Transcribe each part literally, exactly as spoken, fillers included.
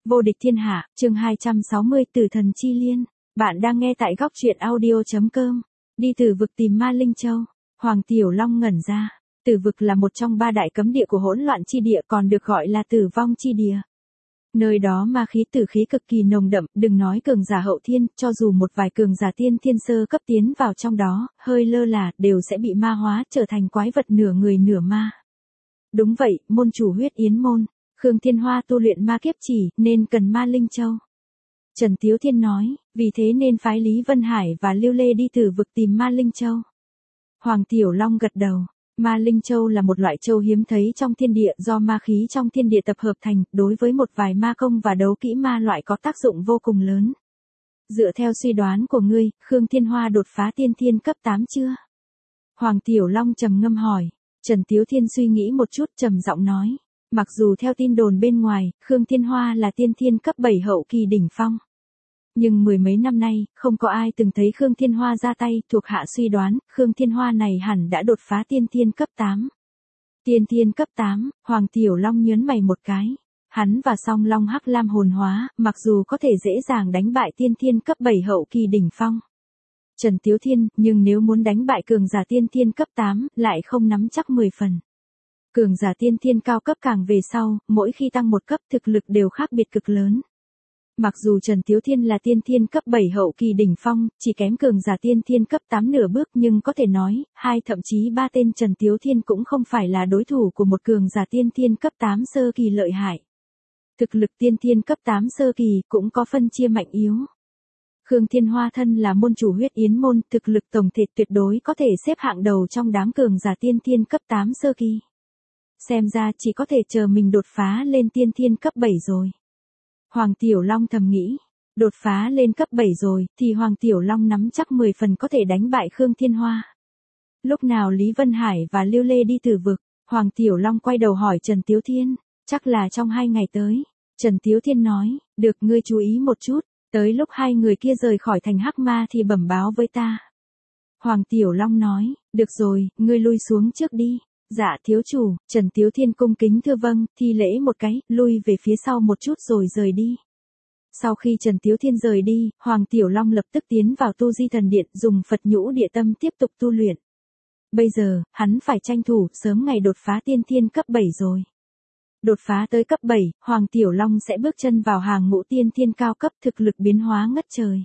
Vô địch thiên hạ, chương hai trăm sáu mươi Tử thần chi liên. Bạn đang nghe tại góc truyện audio chấm com. Đi Tử vực tìm Ma Linh Châu. Hoàng Tiểu Long ngẩn ra. Tử vực là một trong ba đại cấm địa của hỗn loạn chi địa, còn được gọi là tử vong chi địa. Nơi đó ma khí tử khí cực kỳ nồng đậm, đừng nói cường giả hậu thiên, cho dù một vài cường giả tiên thiên sơ cấp tiến vào trong đó, hơi lơ là, đều sẽ bị ma hóa, trở thành quái vật nửa người nửa ma. Đúng vậy, môn chủ huyết yến môn. Khương Thiên Hoa tu luyện ma kiếp chỉ, nên cần Ma Linh Châu. Trần Tiếu Thiên nói, vì thế nên phái Lý Vân Hải và Lưu Lê đi Tử vực tìm Ma Linh Châu. Hoàng Tiểu Long gật đầu. Ma Linh Châu là một loại châu hiếm thấy trong thiên địa, do ma khí trong thiên địa tập hợp thành, đối với một vài ma công và đấu kỹ ma loại có tác dụng vô cùng lớn. Dựa theo suy đoán của ngươi, Khương Thiên Hoa đột phá tiên thiên cấp tám chưa? Hoàng Tiểu Long trầm ngâm hỏi. Trần Tiếu Thiên suy nghĩ một chút, trầm giọng nói. Mặc dù theo tin đồn bên ngoài, Khương Thiên Hoa là tiên thiên cấp bảy hậu kỳ đỉnh phong. Nhưng mười mấy năm nay, không có ai từng thấy Khương Thiên Hoa ra tay, thuộc hạ suy đoán, Khương Thiên Hoa này hẳn đã đột phá tiên thiên cấp tám. Tiên thiên cấp tám, Hoàng Tiểu Long nhớn mày một cái. Hắn và Song Long Hắc Lam hồn hóa, mặc dù có thể dễ dàng đánh bại tiên thiên cấp bảy hậu kỳ đỉnh phong. Trần Tiếu Thiên, nhưng nếu muốn đánh bại cường giả tiên thiên cấp tám, lại không nắm chắc mười phần. Cường giả tiên thiên cao cấp càng về sau, mỗi khi tăng một cấp thực lực đều khác biệt cực lớn. Mặc dù Trần Tiếu Thiên là tiên thiên cấp bảy hậu kỳ đỉnh phong, chỉ kém cường giả tiên thiên cấp tám nửa bước, nhưng có thể nói, hai thậm chí ba tên Trần Tiếu Thiên cũng không phải là đối thủ của một cường giả tiên thiên cấp tám sơ kỳ lợi hại. Thực lực tiên thiên cấp tám sơ kỳ cũng có phân chia mạnh yếu. Khương Thiên Hoa thân là môn chủ huyết yến môn, thực lực tổng thể tuyệt đối có thể xếp hạng đầu trong đám cường giả tiên thiên cấp tám sơ kỳ. Xem ra chỉ có thể chờ mình đột phá lên tiên thiên cấp bảy rồi. Hoàng Tiểu Long thầm nghĩ, đột phá lên cấp bảy rồi, thì Hoàng Tiểu Long nắm chắc mười phần có thể đánh bại Khương Thiên Hoa. Lúc nào Lý Vân Hải và Lưu Lê đi Tử vực, Hoàng Tiểu Long quay đầu hỏi Trần Tiếu Thiên, chắc là trong hai ngày tới. Trần Tiếu Thiên nói, được, ngươi chú ý một chút, tới lúc hai người kia rời khỏi thành Hắc Ma thì bẩm báo với ta. Hoàng Tiểu Long nói, được rồi, ngươi lui xuống trước đi. Dạ thiếu chủ. Trần Tiếu Thiên cung kính thưa vâng, thi lễ một cái, lui về phía sau một chút rồi rời đi. Sau khi Trần Tiếu Thiên rời đi, Hoàng Tiểu Long lập tức tiến vào tu di thần điện, dùng Phật nhũ địa tâm tiếp tục tu luyện. Bây giờ, hắn phải tranh thủ sớm ngày đột phá tiên thiên cấp bảy rồi. Đột phá tới cấp bảy, Hoàng Tiểu Long sẽ bước chân vào hàng ngũ tiên thiên cao cấp, thực lực biến hóa ngất trời.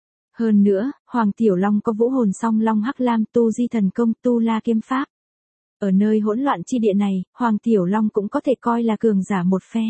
Hơn nữa, Hoàng Tiểu Long có vũ hồn song long hắc lam, tu di thần công, tu la kiếm pháp. Ở nơi hỗn loạn chi địa này, Hoàng Tiểu Long cũng có thể coi là cường giả một phe.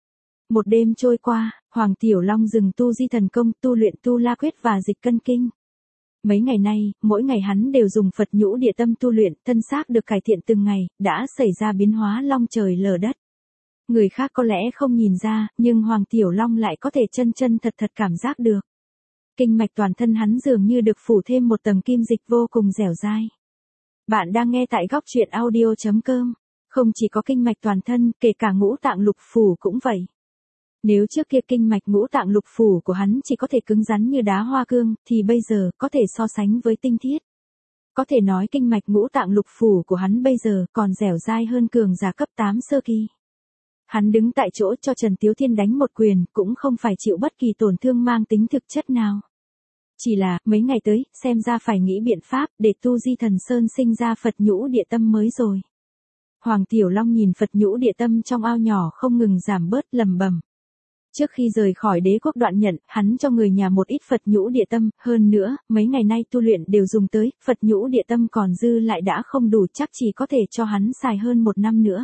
Một đêm trôi qua, Hoàng Tiểu Long dừng tu di thần công, tu luyện tu la quyết và dịch cân kinh. Mấy ngày nay, mỗi ngày hắn đều dùng Phật nhũ địa tâm tu luyện, thân xác được cải thiện từng ngày, đã xảy ra biến hóa long trời lở đất. Người khác có lẽ không nhìn ra, nhưng Hoàng Tiểu Long lại có thể chân chân thật thật cảm giác được. Kinh mạch toàn thân hắn dường như được phủ thêm một tầng kim dịch vô cùng dẻo dai. Bạn đang nghe tại góc truyện audio chấm com. Không chỉ có kinh mạch toàn thân, kể cả ngũ tạng lục phủ cũng vậy. Nếu trước kia kinh mạch ngũ tạng lục phủ của hắn chỉ có thể cứng rắn như đá hoa cương, thì bây giờ có thể so sánh với tinh thiết. Có thể nói kinh mạch ngũ tạng lục phủ của hắn bây giờ còn dẻo dai hơn cường giả cấp tám sơ kỳ. Hắn đứng tại chỗ cho Trần Tiếu Thiên đánh một quyền, cũng không phải chịu bất kỳ tổn thương mang tính thực chất nào. Chỉ là, mấy ngày tới, xem ra phải nghĩ biện pháp, để tu di thần sơn sinh ra Phật nhũ địa tâm mới rồi. Hoàng Tiểu Long nhìn Phật nhũ địa tâm trong ao nhỏ không ngừng giảm bớt, lầm bầm. Trước khi rời khỏi đế quốc Đoạn Nhận, hắn cho người nhà một ít Phật nhũ địa tâm, hơn nữa, mấy ngày nay tu luyện đều dùng tới, Phật nhũ địa tâm còn dư lại đã không đủ, chắc chỉ có thể cho hắn xài hơn một năm nữa.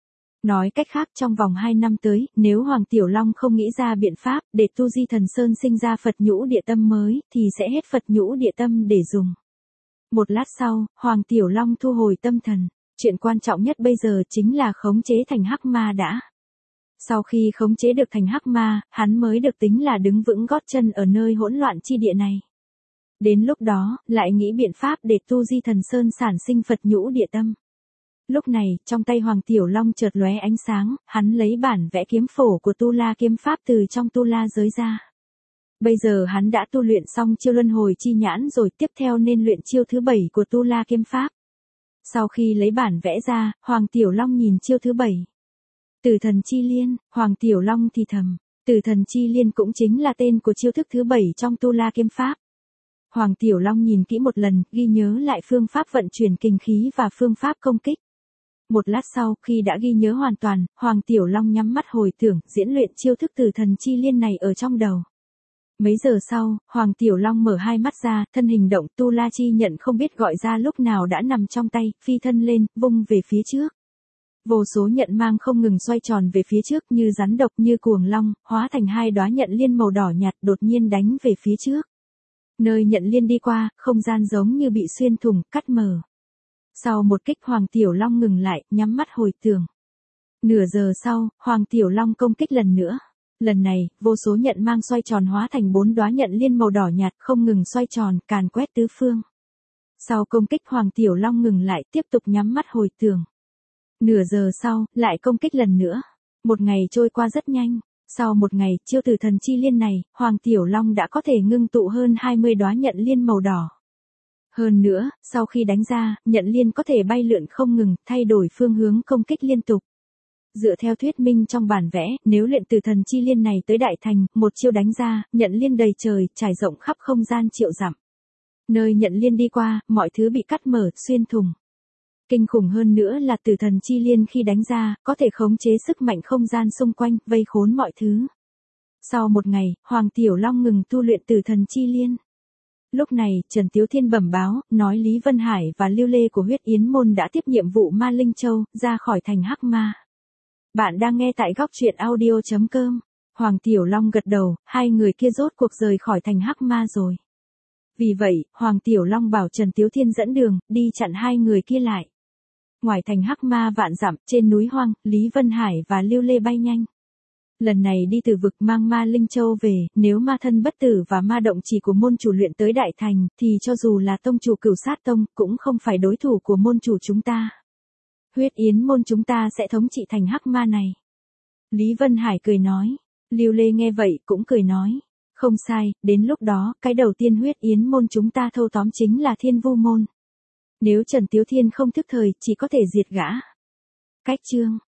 Nói cách khác, trong vòng hai năm tới, nếu Hoàng Tiểu Long không nghĩ ra biện pháp để tu di thần sơn sinh ra Phật nhũ địa tâm mới, thì sẽ hết Phật nhũ địa tâm để dùng. Một lát sau, Hoàng Tiểu Long thu hồi tâm thần. Chuyện quan trọng nhất bây giờ chính là khống chế thành Hắc Ma đã. Sau khi khống chế được thành Hắc Ma, hắn mới được tính là đứng vững gót chân ở nơi hỗn loạn chi địa này. Đến lúc đó, lại nghĩ biện pháp để tu di thần sơn sản sinh Phật nhũ địa tâm. Lúc này, trong tay Hoàng Tiểu Long chợt lóe ánh sáng, hắn lấy bản vẽ kiếm phổ của tu la kiếm pháp từ trong tu la giới ra. Bây giờ hắn đã tu luyện xong chiêu luân hồi chi nhãn rồi, tiếp theo nên luyện chiêu thứ bảy của tu la kiếm pháp. Sau khi lấy bản vẽ ra, Hoàng Tiểu Long nhìn chiêu thứ bảy. Tử thần chi liên, Hoàng Tiểu Long thì thầm. Tử thần chi liên cũng chính là tên của chiêu thức thứ bảy trong Tu La Kiếm Pháp. Hoàng Tiểu Long nhìn kỹ một lần, ghi nhớ lại phương pháp vận chuyển kình khí và phương pháp công kích. Một lát sau, khi đã ghi nhớ hoàn toàn, Hoàng Tiểu Long nhắm mắt hồi tưởng, diễn luyện chiêu thức Tử thần chi liên này ở trong đầu. Mấy giờ sau, Hoàng Tiểu Long mở hai mắt ra, thân hình động, Tu La Chi nhận không biết gọi ra lúc nào đã nằm trong tay, phi thân lên, vung về phía trước. Vô số nhận mang không ngừng xoay tròn về phía trước như rắn độc như cuồng long, hóa thành hai đóa nhận liên màu đỏ nhạt đột nhiên đánh về phía trước. Nơi nhận liên đi qua, không gian giống như bị xuyên thủng, cắt mở. Sau một kích Hoàng Tiểu Long ngừng lại, nhắm mắt hồi tưởng. Nửa giờ sau, Hoàng Tiểu Long công kích lần nữa. Lần này, vô số nhận mang xoay tròn hóa thành bốn đóa nhận liên màu đỏ nhạt không ngừng xoay tròn, càn quét tứ phương. Sau công kích Hoàng Tiểu Long ngừng lại, tiếp tục nhắm mắt hồi tưởng. Nửa giờ sau, lại công kích lần nữa. Một ngày trôi qua rất nhanh. Sau một ngày, chiêu Tử thần chi liên này, Hoàng Tiểu Long đã có thể ngưng tụ hơn hai mươi đóa nhận liên màu đỏ. Hơn nữa, sau khi đánh ra, nhận liên có thể bay lượn không ngừng, thay đổi phương hướng công kích liên tục. Dựa theo thuyết minh trong bản vẽ, nếu luyện Tử thần chi liên này tới đại thành, một chiêu đánh ra, nhận liên đầy trời, trải rộng khắp không gian triệu dặm. Nơi nhận liên đi qua, mọi thứ bị cắt mở, xuyên thủng. Kinh khủng hơn nữa là Tử thần chi liên khi đánh ra, có thể khống chế sức mạnh không gian xung quanh, vây khốn mọi thứ. Sau một ngày, Hoàng Tiểu Long ngừng tu luyện Tử thần chi liên. Lúc này, Trần Tiếu Thiên bẩm báo, nói Lý Vân Hải và Lưu Lê của Huyết Yến Môn đã tiếp nhiệm vụ Ma Linh Châu, ra khỏi thành Hắc Ma. Bạn đang nghe tại góc truyện audio chấm com. Hoàng Tiểu Long gật đầu, hai người kia rốt cuộc rời khỏi thành Hắc Ma rồi. Vì vậy, Hoàng Tiểu Long bảo Trần Tiếu Thiên dẫn đường, đi chặn hai người kia lại. Ngoài thành Hắc Ma vạn dặm, trên núi hoang, Lý Vân Hải và Lưu Lê bay nhanh. Lần này đi từ vực mang Ma Linh Châu về, nếu ma thân bất tử và ma động chỉ của môn chủ luyện tới đại thành, thì cho dù là tông chủ Cửu Sát Tông, cũng không phải đối thủ của môn chủ chúng ta. Huyết Yến Môn chúng ta sẽ thống trị thành Hắc Ma này. Lý Vân Hải cười nói. Lưu Lê nghe vậy cũng cười nói. Không sai, đến lúc đó, cái đầu tiên Huyết Yến Môn chúng ta thâu tóm chính là Thiên Vu Môn. Nếu Trần Tiếu Thiên không thức thời, chỉ có thể diệt gã. Cách chương